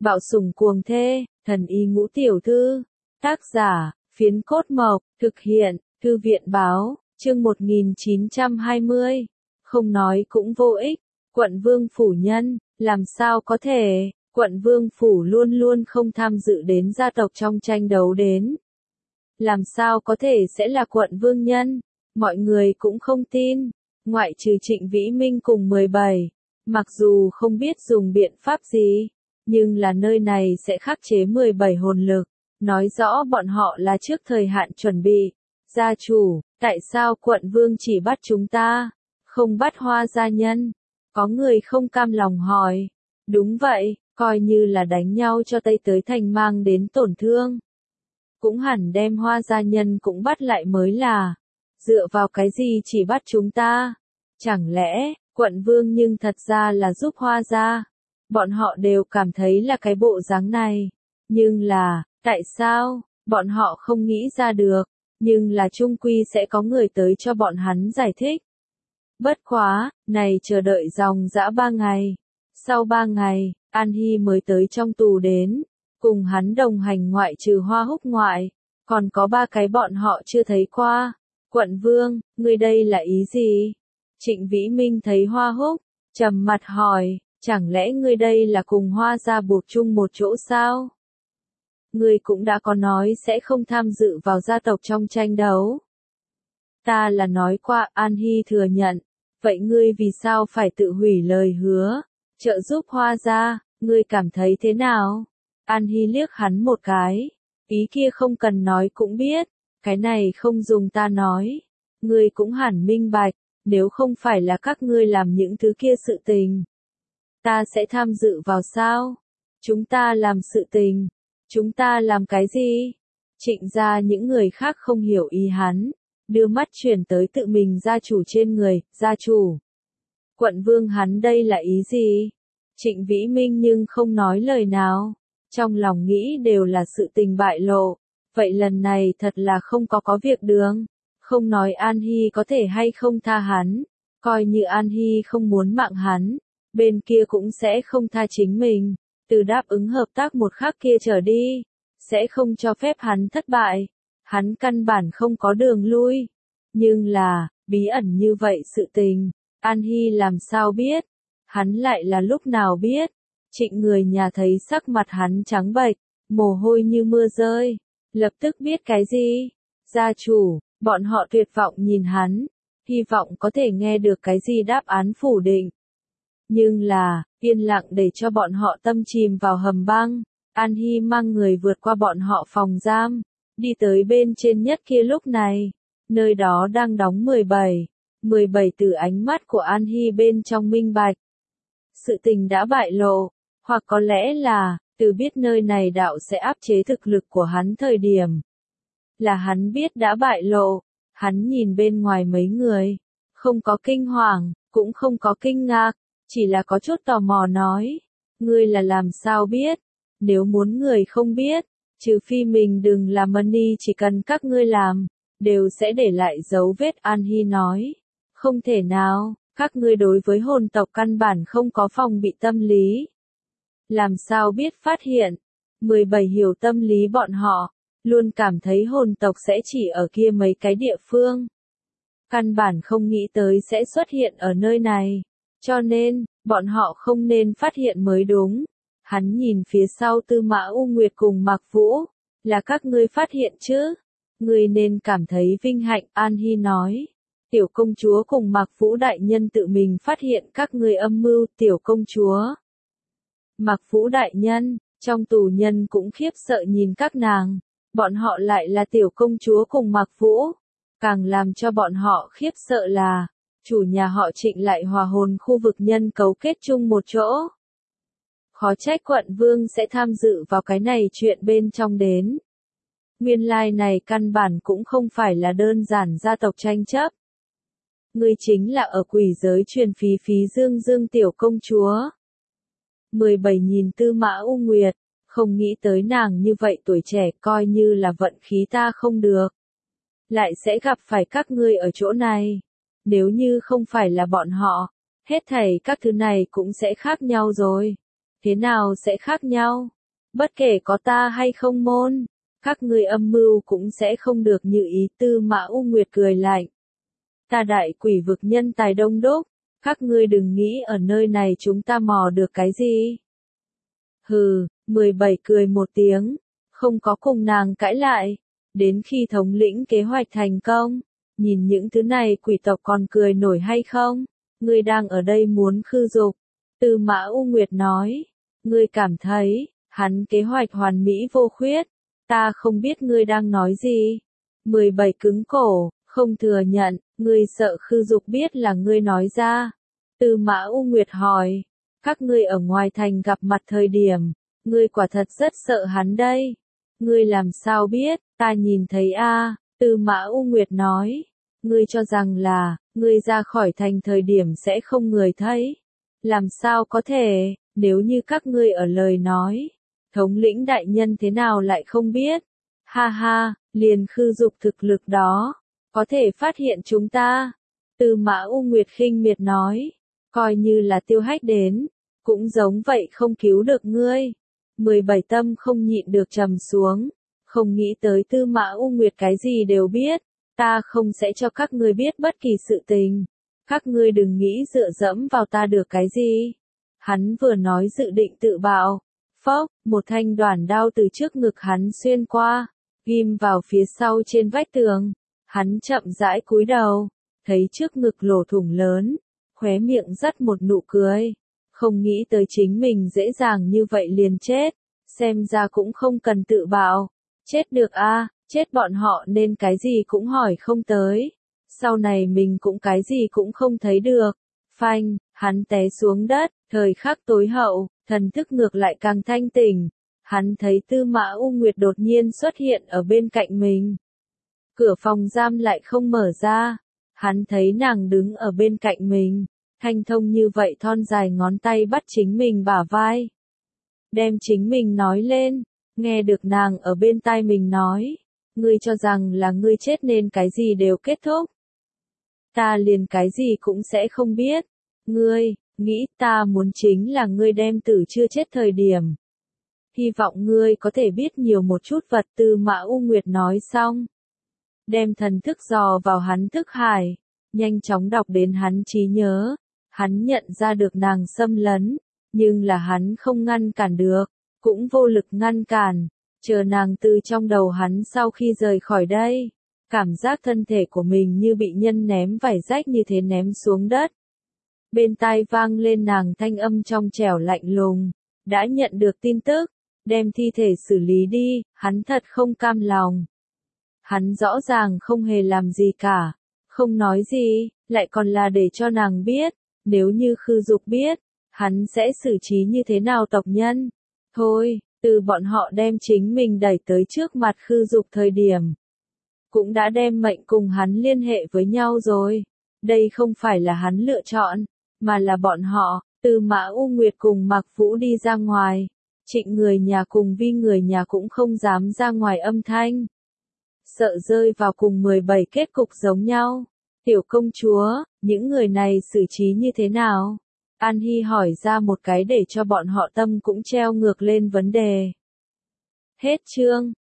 Bạo sủng cuồng thê, thần y ngũ tiểu thư. Tác giả, Phiến Cốt Mộc, thực hiện, Thư viện báo, chương 1920. Không nói cũng vô ích, quận vương phủ nhân, làm sao có thể, quận vương phủ luôn luôn không tham dự đến gia tộc trong tranh đấu đến. Làm sao có thể sẽ là quận vương nhân, mọi người cũng không tin, ngoại trừ Trịnh Vĩ Minh cùng 17. Mặc dù không biết dùng biện pháp gì, nhưng là nơi này sẽ khắc chế 17 hồn lực, nói rõ bọn họ là trước thời hạn chuẩn bị. Gia chủ, tại sao quận vương chỉ bắt chúng ta, không bắt Hoa gia nhân? Có người không cam lòng hỏi. Đúng vậy, coi như là đánh nhau cho Tây tới thành mang đến tổn thương. Cũng hẳn đem Hoa gia nhân cũng bắt lại mới là. Dựa vào cái gì chỉ bắt chúng ta? Chẳng lẽ, quận vương nhưng thật ra là giúp Hoa gia? Bọn họ đều cảm thấy là cái bộ dáng này. Nhưng là, tại sao, bọn họ không nghĩ ra được. Nhưng là chung quy sẽ có người tới cho bọn hắn giải thích. Bất quá, này chờ đợi dòng dã 3 ngày. Sau 3 ngày, An Hy mới tới trong tù đến. Cùng hắn đồng hành ngoại trừ Hoa Húc ngoại. Còn có 3 cái bọn họ chưa thấy qua. Quận vương, ngươi đây là ý gì? Trịnh Vĩ Minh thấy Hoa Húc, trầm mặt hỏi, chẳng lẽ ngươi đây là cùng Hoa gia buộc chung một chỗ sao? Ngươi cũng đã có nói sẽ không tham dự vào gia tộc trong tranh đấu. Ta là nói qua, An Hy thừa nhận. Vậy ngươi vì sao phải tự hủy lời hứa, trợ giúp Hoa gia, ngươi cảm thấy thế nào? An Hy liếc hắn một cái, ý kia không cần nói cũng biết, cái này không dùng ta nói. Ngươi cũng hẳn minh bạch, nếu không phải là các ngươi làm những thứ kia sự tình. Ta sẽ tham dự vào sao? Chúng ta làm sự tình. Chúng ta làm cái gì? Trịnh gia những người khác không hiểu ý hắn, đưa mắt chuyển tới tự mình gia chủ trên người, gia chủ. Quận vương hắn đây là ý gì? Trịnh Vĩ Minh nhưng không nói lời nào, trong lòng nghĩ đều là sự tình bại lộ, vậy lần này thật là không có việc đường, không nói An Hy có thể hay không tha hắn, coi như An Hy không muốn mạng hắn, bên kia cũng sẽ không tha chính mình. Từ đáp ứng hợp tác một khắc kia trở đi, sẽ không cho phép hắn thất bại. Hắn căn bản không có đường lui. Nhưng là, bí ẩn như vậy sự tình, An Hy làm sao biết? Hắn lại là lúc nào biết? Trịnh người nhà thấy sắc mặt hắn trắng bệch, mồ hôi như mưa rơi. Lập tức biết cái gì? Gia chủ, bọn họ tuyệt vọng nhìn hắn, hy vọng có thể nghe được cái gì đáp án phủ định. Nhưng là, yên lặng để cho bọn họ tâm chìm vào hầm băng. An Hy mang người vượt qua bọn họ phòng giam, đi tới bên trên nhất kia lúc này. Nơi đó đang đóng 17. 17 từ ánh mắt của An Hy bên trong minh bạch. Sự tình đã bại lộ, hoặc có lẽ là, từ biết nơi này đạo sẽ áp chế thực lực của hắn thời điểm. Là hắn biết đã bại lộ, hắn nhìn bên ngoài mấy người, không có kinh hoàng, cũng không có kinh ngạc. Chỉ là có chút tò mò nói, ngươi là làm sao biết, nếu muốn người không biết, trừ phi mình đừng làm money chỉ cần các ngươi làm, đều sẽ để lại dấu vết. An Hy nói, không thể nào, các ngươi đối với hồn tộc căn bản không có phòng bị tâm lý. Làm sao biết phát hiện, 17 hiểu tâm lý bọn họ, luôn cảm thấy hồn tộc sẽ chỉ ở kia mấy cái địa phương. Căn bản không nghĩ tới sẽ xuất hiện ở nơi này. Cho nên, bọn họ không nên phát hiện mới đúng. Hắn nhìn phía sau Tư Mã U Nguyệt cùng Mạc Vũ, là các ngươi phát hiện chứ? Ngươi nên cảm thấy vinh hạnh. An Hy nói, tiểu công chúa cùng Mạc Vũ đại nhân tự mình phát hiện các ngươi âm mưu. Tiểu công chúa, Mạc Vũ đại nhân, trong tù nhân cũng khiếp sợ nhìn các nàng, bọn họ lại là tiểu công chúa cùng Mạc Vũ. Càng làm cho bọn họ khiếp sợ là, chủ nhà họ Trịnh lại hòa hồn khu vực nhân cấu kết chung một chỗ. Khó trách quận vương sẽ tham dự vào cái này chuyện bên trong đến. Nguyên lai này căn bản cũng không phải là đơn giản gia tộc tranh chấp. Ngươi chính là ở quỷ giới truyền phí phí dương dương tiểu công chúa. 17 nhìn Tư Mã U Nguyệt, không nghĩ tới nàng như vậy tuổi trẻ, coi như là vận khí ta không được. Lại sẽ gặp phải các ngươi ở chỗ này. Nếu như không phải là bọn họ, hết thảy các thứ này cũng sẽ khác nhau rồi. thế nào sẽ khác nhau? Bất kể có ta hay không môn, các ngươi âm mưu cũng sẽ không được như ý. Tư Mã U Nguyệt cười lạnh. Ta đại quỷ vực nhân tài đông đúc, các ngươi đừng nghĩ ở nơi này chúng ta mò được cái gì. Hừ, 17 cười một tiếng, không có cùng nàng cãi lại. Đến khi thống lĩnh kế hoạch thành công, nhìn những thứ này quỷ tộc còn cười nổi hay không? Ngươi đang ở đây muốn khư dục. Tư Mã U Nguyệt nói, ngươi cảm thấy, hắn kế hoạch hoàn mỹ vô khuyết. Ta không biết ngươi đang nói gì. 17 cứng cổ, không thừa nhận, ngươi sợ khư dục biết là ngươi nói ra. Tư Mã U Nguyệt hỏi, các ngươi ở ngoài thành gặp mặt thời điểm, ngươi quả thật rất sợ hắn đây. Ngươi làm sao biết, ta nhìn thấy a. Tư Mã U Nguyệt nói, ngươi cho rằng là, ngươi ra khỏi thành thời điểm sẽ không người thấy. Làm sao có thể, nếu như các ngươi ở lời nói, thống lĩnh đại nhân thế nào lại không biết? Ha ha, liền khư dục thực lực đó, có thể phát hiện chúng ta. Tư Mã U Nguyệt khinh miệt nói, coi như là Tiêu Hách đến, cũng giống vậy không cứu được ngươi. 17 tâm không nhịn được trầm xuống, không nghĩ tới Tư Mã U Nguyệt cái gì đều biết, ta không sẽ cho các ngươi biết bất kỳ sự tình. Các ngươi đừng nghĩ dựa dẫm vào ta được cái gì. Hắn vừa nói dự định tự bạo. Phốc, một thanh đoản đao từ trước ngực hắn xuyên qua, ghim vào phía sau trên vách tường. Hắn chậm rãi cúi đầu, thấy trước ngực lỗ thủng lớn, khóe miệng dắt một nụ cười. Không nghĩ tới chính mình dễ dàng như vậy liền chết, xem ra cũng không cần tự bạo. Chết được a, chết bọn họ nên cái gì cũng hỏi không tới. Sau này mình cũng cái gì cũng không thấy được. Phanh, hắn té xuống đất, thời khắc tối hậu, thần thức ngược lại càng thanh tỉnh. Hắn thấy Tư Mã U Nguyệt đột nhiên xuất hiện ở bên cạnh mình. Cửa phòng giam lại không mở ra. Hắn thấy nàng đứng ở bên cạnh mình, thanh thông như vậy thon dài ngón tay bắt chính mình bả vai. Đem chính mình nói lên, nghe được nàng ở bên tai mình nói, ngươi cho rằng là ngươi chết nên cái gì đều kết thúc. Ta liền cái gì cũng sẽ không biết. Ngươi, nghĩ ta muốn chính là ngươi đem tử chưa chết thời điểm. Hy vọng ngươi có thể biết nhiều một chút vật. Tư Mã U Nguyệt nói xong. Đem thần thức dò vào hắn thức hải, nhanh chóng đọc đến hắn trí nhớ. Hắn nhận ra được nàng xâm lấn, nhưng là hắn không ngăn cản được, cũng vô lực ngăn cản. Chờ nàng từ trong đầu hắn sau khi rời khỏi đây. Cảm giác thân thể của mình như bị nhân ném vải rách như thế ném xuống đất. Bên tai vang lên nàng thanh âm trong trẻo lạnh lùng. Đã nhận được tin tức, đem thi thể xử lý đi, hắn thật không cam lòng. Hắn rõ ràng không hề làm gì cả, không nói gì, lại còn là để cho nàng biết, nếu như khư dục biết, hắn sẽ xử trí như thế nào tộc nhân. Thôi, từ bọn họ đem chính mình đẩy tới trước mặt khư dục thời điểm. Cũng đã đem mệnh cùng hắn liên hệ với nhau rồi. Đây không phải là hắn lựa chọn, mà là bọn họ. Tư Mã U Nguyệt cùng Mạc Vũ đi ra ngoài. Trịnh người nhà cùng Vi người nhà cũng không dám ra ngoài âm thanh. Sợ rơi vào cùng 17 kết cục giống nhau. Tiểu công chúa, những người này xử trí như thế nào? An Hy hỏi ra một cái để cho bọn họ tâm cũng treo ngược lên vấn đề. Hết chương.